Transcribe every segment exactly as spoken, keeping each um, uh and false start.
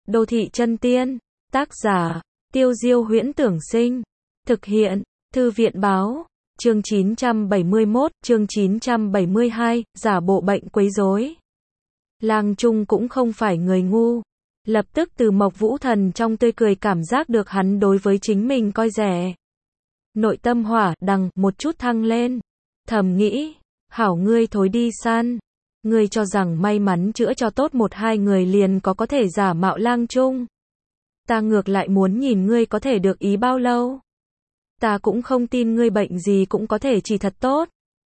Đô thị chân tiên. Tác giả, Tiêu Diêu Huyễn Tưởng Sinh. Thực hiện, Thư viện Báo. Chương chín trăm bảy mươi mốt, chương chín trăm bảy mươi hai, giả bộ bệnh quấy rối. Lang Trung cũng không phải người ngu. Lập tức từ Mộc Vũ Thần trong tươi cười cảm giác được hắn đối với chính mình coi rẻ. Nội tâm hỏa đằng một chút thăng lên. Thầm nghĩ, hảo ngươi thối đi săn. Ngươi cho rằng may mắn chữa cho tốt một hai người liền có có thể giả mạo Lang Trung. Ta ngược lại muốn nhìn ngươi có thể được ý bao lâu. Ta cũng không tin ngươi bệnh gì cũng có thể trị thật tốt.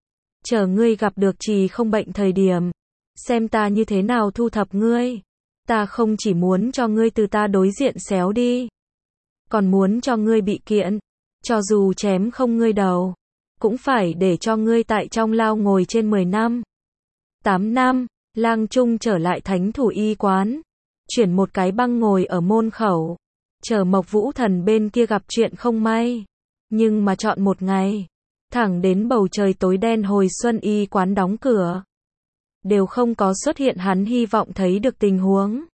Chờ ngươi gặp được trì không bệnh thời điểm. Xem ta như thế nào thu thập ngươi. Ta không chỉ muốn cho ngươi từ ta đối diện xéo đi. Còn muốn cho ngươi bị kiện. Cho dù chém không ngươi đầu. Cũng phải để cho ngươi tại trong lao ngồi trên mười năm. tám năm, Lang Trung trở lại Thánh Thủ Y quán. Chuyển một cái băng ngồi ở môn khẩu. Chờ Mộc Vũ Thần bên kia gặp chuyện không may. Nhưng mà chọn một ngày. Thẳng đến bầu trời tối đen hồi xuân y quán đóng cửa. Đều không có xuất hiện hắn hy vọng thấy được tình huống.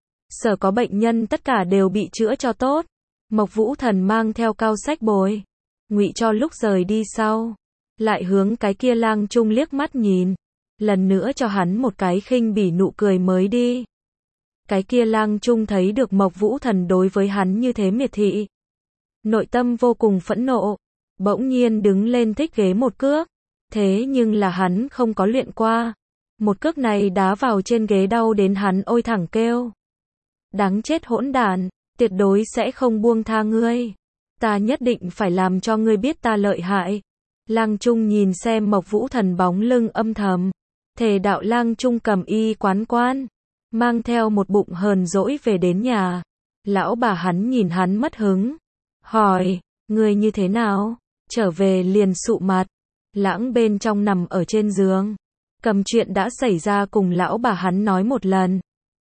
Sở có bệnh nhân tất cả đều bị chữa cho tốt. Mộc Vũ Thần mang theo cao sách bồi. Ngụy cho lúc rời đi sau. Lại hướng cái kia Lang Trung liếc mắt nhìn. Lần nữa cho hắn một cái khinh bỉ nụ cười mới đi. Cái kia Lang Trung thấy được Mộc Vũ Thần đối với hắn như thế miệt thị. Nội tâm vô cùng phẫn nộ. Bỗng nhiên đứng lên thích ghế một cước. Thế nhưng là hắn không có luyện qua. Một cước này đá vào trên ghế đau đến hắn ôi thẳng kêu. Đáng chết hỗn đản, tuyệt đối sẽ không buông tha ngươi. Ta nhất định phải làm cho ngươi biết ta lợi hại. Lang Trung nhìn xem Mộc Vũ Thần bóng lưng âm thầm. Thề đạo Lang Trung cầm y quán quan. Mang theo một bụng hờn dỗi về đến nhà. Lão bà hắn nhìn hắn mất hứng. Hỏi, ngươi như thế nào? Trở về liền sụ mặt. Lãng bên trong nằm ở trên giường. Cầm chuyện đã xảy ra cùng lão bà hắn nói một lần.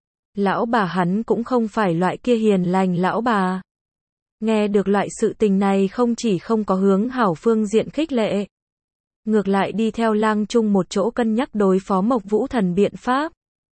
Lão bà hắn cũng không phải loại kia hiền lành lão bà. Nghe được loại sự tình này không chỉ không có hướng hảo phương diện khích lệ. Ngược lại đi theo Lang Trung một chỗ cân nhắc đối phó Mộc Vũ Thần biện pháp.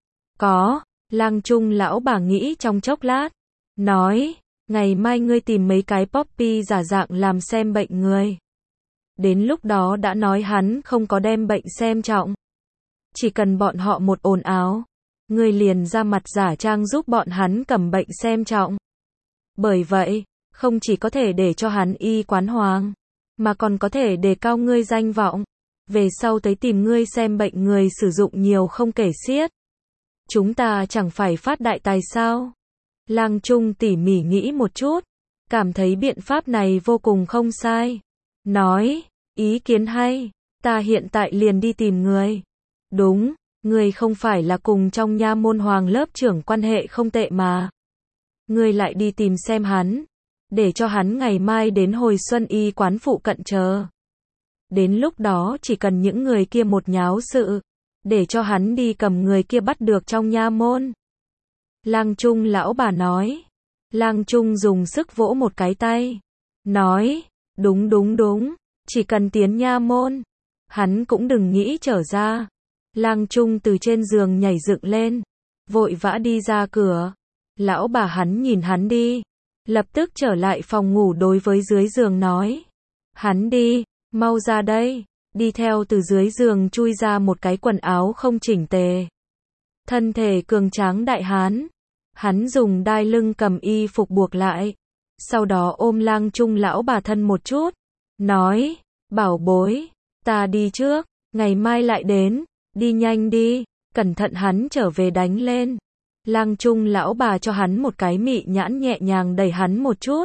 Có, Lang Trung lão bà nghĩ trong chốc lát. Nói, ngày mai ngươi tìm mấy cái poppy giả dạng làm xem bệnh người. Đến lúc đó đã nói hắn không có đem bệnh xem trọng. Chỉ cần bọn họ một ồn ào. Ngươi liền ra mặt giả trang giúp bọn hắn cầm bệnh xem trọng. Bởi vậy, không chỉ có thể để cho hắn y quán hoàng. Mà còn có thể đề cao ngươi danh vọng. Về sau tới tìm ngươi xem bệnh người sử dụng nhiều không kể xiết. Chúng ta chẳng phải phát đại tài sao? Lang Trung tỉ mỉ nghĩ một chút. Cảm thấy biện pháp này vô cùng không sai. Nói, ý kiến hay. Ta hiện tại liền đi tìm người. Đúng, người không phải là cùng trong nha môn hoàng lớp trưởng quan hệ không tệ mà. Người lại đi tìm xem hắn. Để cho hắn ngày mai đến hồi xuân y quán phụ cận chờ. Đến lúc đó chỉ cần những người kia một nháo sự. Để cho hắn đi cầm người kia bắt được trong nha môn. Lang Trung lão bà nói. Lang Trung dùng sức vỗ một cái tay. Nói, đúng đúng đúng, chỉ cần tiến nha môn. Hắn cũng đừng nghĩ trở ra. Lang Trung từ trên giường nhảy dựng lên. Vội vã đi ra cửa. Lão bà hắn nhìn hắn đi. Lập tức trở lại phòng ngủ đối với dưới giường nói. Hắn đi, mau ra đây. Đi theo từ dưới giường chui ra một cái quần áo không chỉnh tề. Thân thể cường tráng đại hán. Hắn dùng đai lưng cầm y phục buộc lại. Sau đó ôm Lang Trung lão bà thân một chút. Nói, bảo bối, ta đi trước, ngày mai lại đến. Đi nhanh đi, cẩn thận hắn trở về đánh lên. Lang Trung lão bà cho hắn một cái mị nhãn nhẹ nhàng đẩy hắn một chút.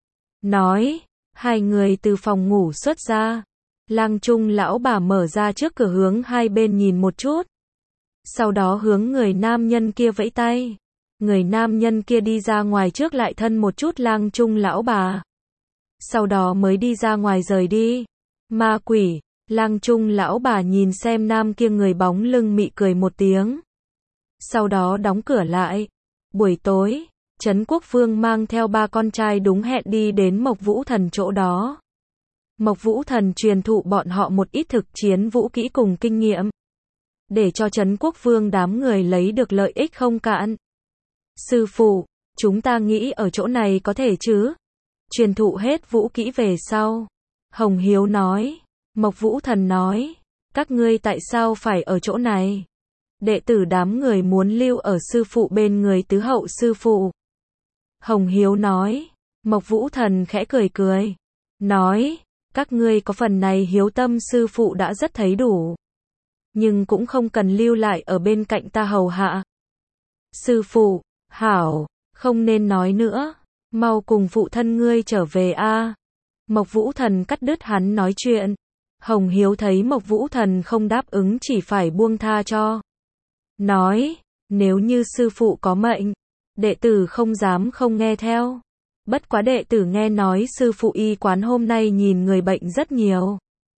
Nói, hai người từ phòng ngủ xuất ra. Lang Trung lão bà mở ra trước cửa hướng hai bên nhìn một chút. Sau đó hướng người nam nhân kia vẫy tay. Người nam nhân kia đi ra ngoài trước lại thân một chút Lang Trung lão bà. Sau đó mới đi ra ngoài rời đi. Ma quỷ, Lang Trung lão bà nhìn xem nam kia người bóng lưng mị cười một tiếng. Sau đó đóng cửa lại. Buổi tối, Trấn Quốc Vương mang theo ba con trai đúng hẹn đi đến Mộc Vũ Thần chỗ đó. Mộc Vũ Thần truyền thụ bọn họ một ít thực chiến vũ kỹ cùng kinh nghiệm. Để cho Trấn Quốc Vương đám người lấy được lợi ích không cạn. Sư phụ, Chúng ta nghĩ ở chỗ này có thể chứ? Truyền thụ hết vũ kỹ về sau. Hồng Hiếu nói. Mộc Vũ Thần nói. Các ngươi tại sao phải ở chỗ này? Đệ tử đám người muốn lưu ở sư phụ bên người tứ hậu sư phụ. Hồng Hiếu nói. Mộc Vũ Thần khẽ cười cười. Nói. Các ngươi có phần này hiếu tâm sư phụ đã rất thấy đủ. Nhưng cũng không cần lưu lại ở bên cạnh ta hầu hạ. Sư phụ, hảo, không nên nói nữa. Mau cùng phụ thân ngươi trở về a. Mộc Vũ Thần cắt đứt hắn nói chuyện. Hồng Hiếu thấy Mộc Vũ Thần không đáp ứng chỉ phải buông tha cho. Nói, nếu như sư phụ có mệnh, đệ tử không dám không nghe theo. Bất quá đệ tử nghe nói sư phụ y quán hôm nay nhìn người bệnh rất nhiều.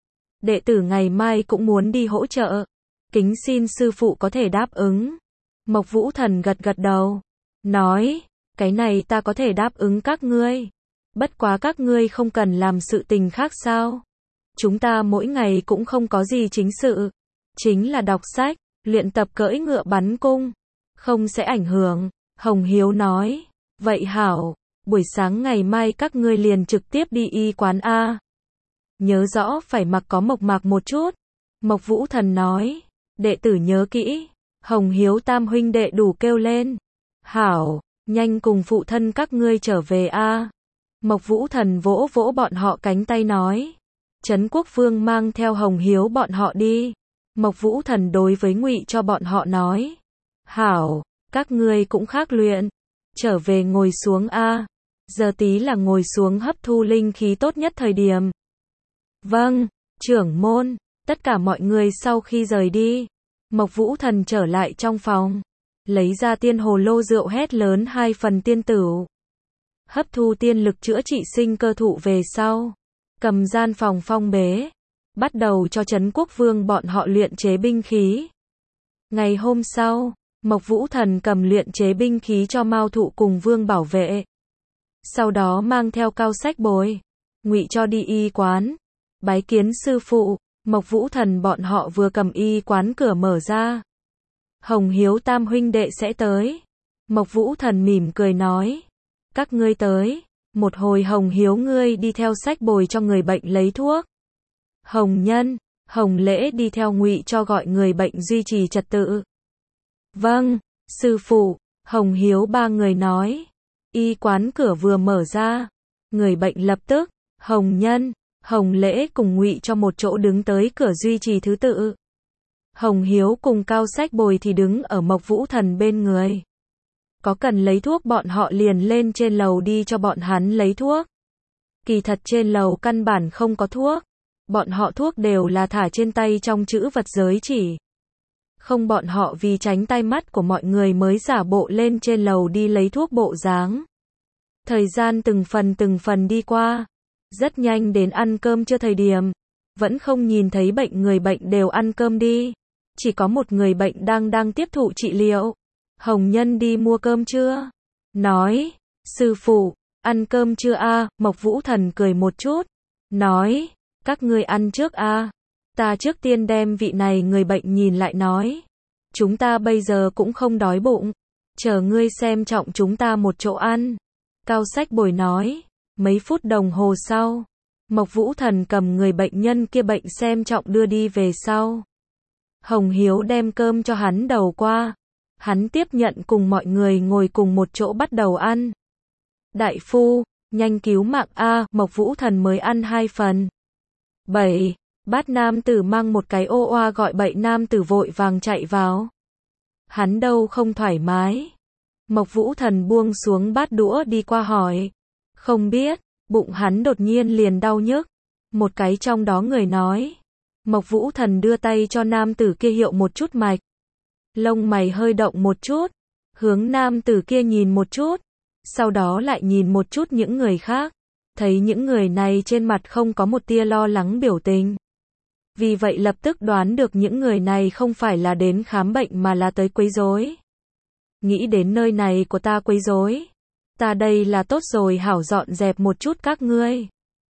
Đệ tử ngày mai cũng muốn đi hỗ trợ. Kính xin sư phụ có thể đáp ứng. Mộc Vũ Thần gật gật đầu. Nói, cái này ta có thể đáp ứng các ngươi. Bất quá các ngươi không cần làm sự tình khác sao? Chúng ta mỗi ngày cũng không có gì chính sự. Chính là đọc sách, luyện tập cưỡi ngựa bắn cung. Không sẽ ảnh hưởng. Hồng Hiếu nói. Vậy hảo, buổi sáng ngày mai các ngươi liền trực tiếp đi y quán A. Nhớ rõ phải mặc có mộc mạc một chút. Mộc Vũ Thần nói. Đệ tử nhớ kỹ. Hồng Hiếu tam huynh đệ đủ kêu lên. Hảo, nhanh cùng phụ thân các ngươi trở về A. Mộc Vũ Thần vỗ vỗ bọn họ cánh tay nói. Trấn Quốc Vương mang theo Hồng Hiếu bọn họ đi. Mộc Vũ Thần đối với Ngụy cho bọn họ nói. Hảo, các ngươi cũng khác luyện. Trở về ngồi xuống A. Giờ tí là ngồi xuống hấp thu linh khí tốt nhất thời điểm. Vâng, trưởng môn. Tất cả mọi người sau khi rời đi. Mộc Vũ Thần trở lại trong phòng. Lấy ra tiên hồ lô rượu hét lớn hai phần tiên tửu. Hấp thu tiên lực chữa trị sinh cơ thụ về sau. Cầm gian phòng phong bế. Bắt đầu cho Trấn Quốc Vương bọn họ luyện chế binh khí. Ngày hôm sau, Mộc Vũ Thần cầm luyện chế binh khí cho Mao Thụ cùng Vương bảo vệ. Sau đó mang theo Cao Sách Bồi, Ngụy cho đi y quán. Bái kiến sư phụ. Mộc Vũ Thần bọn họ vừa cầm y quán cửa mở ra. Hồng Hiếu tam huynh đệ sẽ tới. Mộc Vũ Thần mỉm cười nói. Các ngươi tới. Một hồi Hồng Hiếu ngươi đi theo Sách Bồi cho người bệnh lấy thuốc. Hồng Nhân, Hồng Lễ đi theo Ngụy cho gọi người bệnh duy trì trật tự. Vâng, sư phụ. Hồng Hiếu ba người nói. Y quán cửa vừa mở ra. Người bệnh lập tức. Hồng Nhân, Hồng Lễ cùng Ngụy cho một chỗ đứng tới cửa duy trì thứ tự. Hồng Hiếu cùng Cao Sách Bồi thì đứng ở Mộc Vũ Thần bên người. Có cần lấy thuốc bọn họ liền lên trên lầu đi cho bọn hắn lấy thuốc. Kỳ thật trên lầu căn bản không có thuốc. Bọn họ thuốc đều là thả trên tay trong chữ vật giới chỉ. Không, bọn họ vì tránh tai mắt của mọi người mới giả bộ lên trên lầu đi lấy thuốc bộ dáng. Thời gian từng phần từng phần đi qua. Rất nhanh đến ăn cơm chưa thời điểm. Vẫn không nhìn thấy bệnh, người bệnh đều ăn cơm đi. Chỉ có một người bệnh đang đang tiếp thụ trị liệu. Hồng Nhân đi mua cơm chưa? Nói, sư phụ, ăn cơm chưa a? Mộc Vũ Thần cười một chút. Nói, các ngươi ăn trước a. Ta trước tiên đem vị này người bệnh nhìn lại nói. Chúng ta bây giờ cũng không đói bụng. Chờ ngươi xem trọng chúng ta một chỗ ăn. Cao Sách Bồi nói. Mấy phút đồng hồ sau, Mộc Vũ Thần cầm người bệnh nhân kia bệnh xem trọng đưa đi về sau. Hồng Hiếu đem cơm cho hắn đầu qua. Hắn tiếp nhận cùng mọi người ngồi cùng một chỗ bắt đầu ăn. Đại phu, nhanh cứu mạng a. Mộc Vũ Thần mới ăn hai phần. Bảy. Bát nam tử mang một cái ô oa gọi bậy nam tử vội vàng chạy vào. Hắn đâu không thoải mái. Mộc Vũ Thần buông xuống bát đũa đi qua hỏi. Không biết, bụng hắn đột nhiên liền đau nhức. Một cái trong đó người nói. Mộc Vũ Thần đưa tay cho nam tử kia hiệu một chút mạch. Lông mày hơi động một chút. Hướng nam tử kia nhìn một chút. Sau đó lại nhìn một chút những người khác. Thấy những người này trên mặt không có một tia lo lắng biểu tình. Vì vậy lập tức đoán được những người này không phải là đến khám bệnh mà là tới quấy rối. Nghĩ đến nơi này của ta quấy rối. Ta đây là tốt rồi, hảo dọn dẹp một chút các ngươi.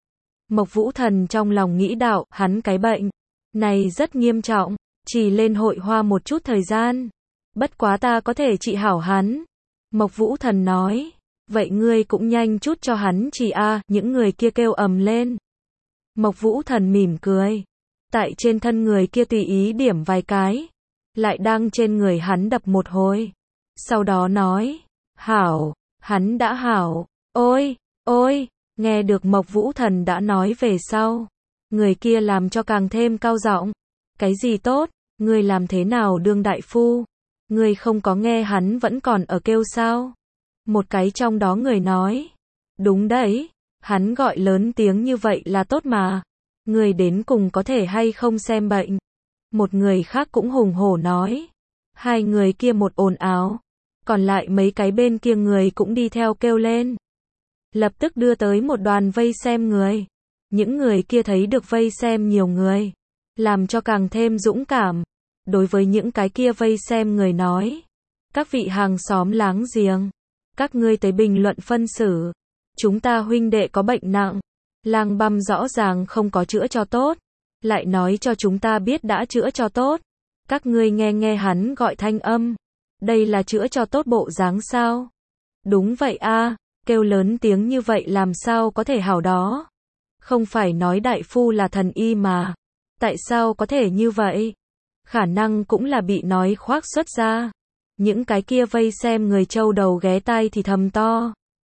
Mộc Vũ Thần trong lòng nghĩ đạo, hắn cái bệnh này rất nghiêm trọng, chỉ lên hội hoa một chút thời gian. Bất quá ta có thể trị hảo hắn. Mộc Vũ Thần nói, Vậy ngươi cũng nhanh chút cho hắn chỉ a, những người kia kêu ầm lên. Mộc Vũ Thần mỉm cười. Tại trên thân người kia tùy ý điểm vài cái. Lại đang trên người hắn đập một hồi. Sau đó nói. Hảo, hắn đã hảo. Ôi, ôi, nghe được Mộc Vũ Thần đã nói về sau. Người kia làm cho càng thêm cao giọng. Cái gì tốt, ngươi làm thế nào đương đại phu? Ngươi không có nghe hắn vẫn còn ở kêu sao? Một cái trong đó người nói. Đúng đấy, hắn gọi lớn tiếng như vậy là tốt mà. Ngươi đến cùng có thể hay không xem bệnh? Một người khác cũng hùng hổ nói. Hai người kia một ồn ào. Còn lại mấy cái bên kia người cũng đi theo kêu lên. Lập tức đưa tới một đoàn vây xem người. Những người kia thấy được vây xem nhiều người. Làm cho càng thêm dũng cảm. Đối với những cái kia vây xem người nói. Các vị hàng xóm láng giềng. Các ngươi tới bình luận phân xử. Chúng ta huynh đệ có bệnh nặng. Lang Băm rõ ràng không có chữa cho tốt. Lại nói cho chúng ta biết đã chữa cho tốt. Các ngươi nghe nghe hắn gọi thanh âm. Đây là chữa cho tốt bộ dáng sao? Đúng vậy a, kêu lớn tiếng như vậy làm sao có thể hảo đó? Không phải nói đại phu là thần y mà. Tại sao có thể như vậy? Khả năng cũng là bị nói khoác xuất ra. Những cái kia vây xem người châu đầu ghé tai thì thầm to.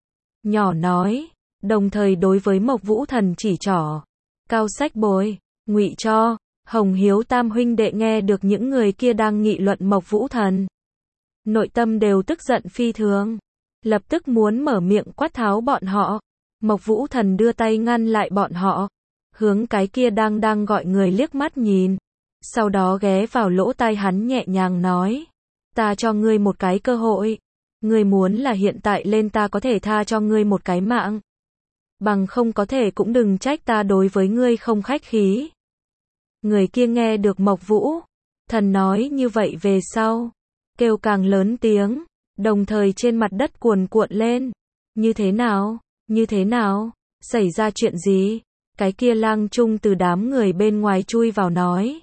Nhỏ nói, đồng thời đối với Mộc Vũ Thần chỉ trỏ. Cao Sách Bồi, Ngụy Cho, Hồng Hiếu tam huynh đệ nghe được những người kia đang nghị luận Mộc Vũ Thần. Nội tâm đều tức giận phi thường. Lập tức muốn mở miệng quát tháo bọn họ. Mộc Vũ Thần đưa tay ngăn lại bọn họ. Hướng cái kia đang đang gọi người liếc mắt nhìn. Sau đó ghé vào lỗ tai hắn nhẹ nhàng nói. Ta cho ngươi một cái cơ hội. Ngươi muốn là hiện tại lên ta có thể tha cho ngươi một cái mạng. Bằng không có thể cũng đừng trách ta đối với ngươi không khách khí. Người kia nghe được Mộc Vũ Thần nói như vậy về sau. Kêu càng lớn tiếng. Đồng thời trên mặt đất cuồn cuộn lên. Như thế nào? Như thế nào? Xảy ra chuyện gì? Cái kia Lang Trung từ đám người bên ngoài chui vào nói.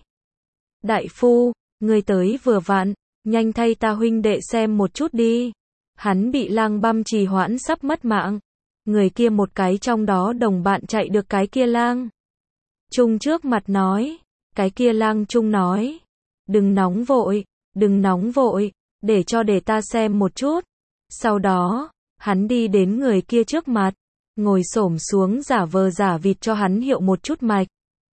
Đại phu, ngươi tới vừa vặn. Nhanh thay ta huynh đệ xem một chút đi. Hắn bị Lang Băm trì hoãn sắp mất mạng. Người kia một cái trong đó đồng bạn chạy được cái kia Lang Trung trước mặt nói. Cái kia Lang Trung nói. Đừng nóng vội, đừng nóng vội, để cho để ta xem một chút. Sau đó, hắn đi đến người kia trước mặt. Ngồi xổm xuống giả vờ giả vịt cho hắn hiệu một chút mạch.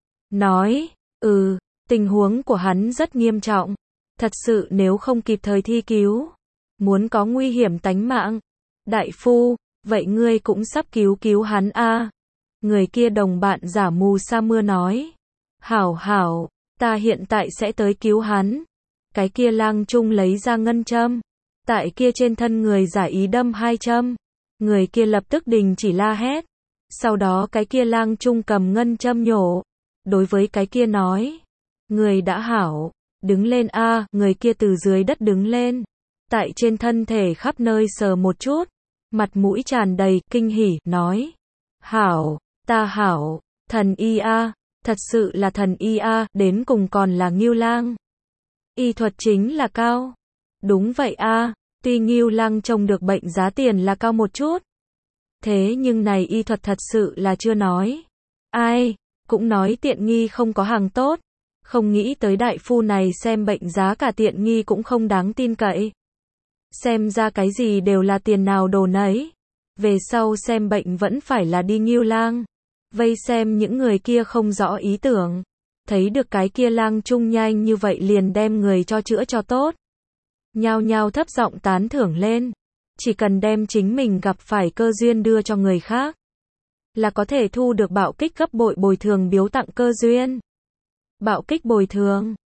Nói, ừ, tình huống của hắn rất nghiêm trọng. Thật sự nếu không kịp thời thi cứu, muốn có nguy hiểm tánh mạng. Đại phu, vậy ngươi cũng sắp cứu cứu hắn a. Người kia đồng bạn giả mù sa mưa nói. Hảo hảo, ta hiện tại sẽ tới cứu hắn. Cái kia Lang Trung lấy ra ngân châm. Tại kia trên thân người giả ý đâm hai châm. Người kia lập tức đình chỉ la hét. Sau đó cái kia Lang Trung cầm ngân châm nhổ. Đối với cái kia nói. Người đã hảo. Đứng lên a, người kia từ dưới đất đứng lên. Tại trên thân thể khắp nơi sờ một chút. Mặt mũi tràn đầy kinh hỉ, nói. Hảo, ta hảo, thần y a, thật sự là thần y a, đến cùng còn là Ngưu Lang. Y thuật chính là cao. Đúng vậy a, tuy Ngưu Lang trông được bệnh giá tiền là cao một chút. Thế nhưng này y thuật thật sự là chưa nói. Ai, cũng nói tiện nghi không có hàng tốt. Không nghĩ tới đại phu này xem bệnh giá cả tiện nghi cũng không đáng tin cậy. Xem ra cái gì đều là tiền nào đồ nấy. Về sau xem bệnh vẫn phải là đi Ngưu Lang. Vây xem những người kia không rõ ý tưởng. Thấy được cái kia Lang Trung nhanh như vậy liền đem người cho chữa cho tốt. Nhao nhao thấp giọng tán thưởng lên. Chỉ cần đem chính mình gặp phải cơ duyên đưa cho người khác. Là có thể thu được bạo kích gấp bội bồi thường biếu tặng cơ duyên. Bạo kích bồi thường.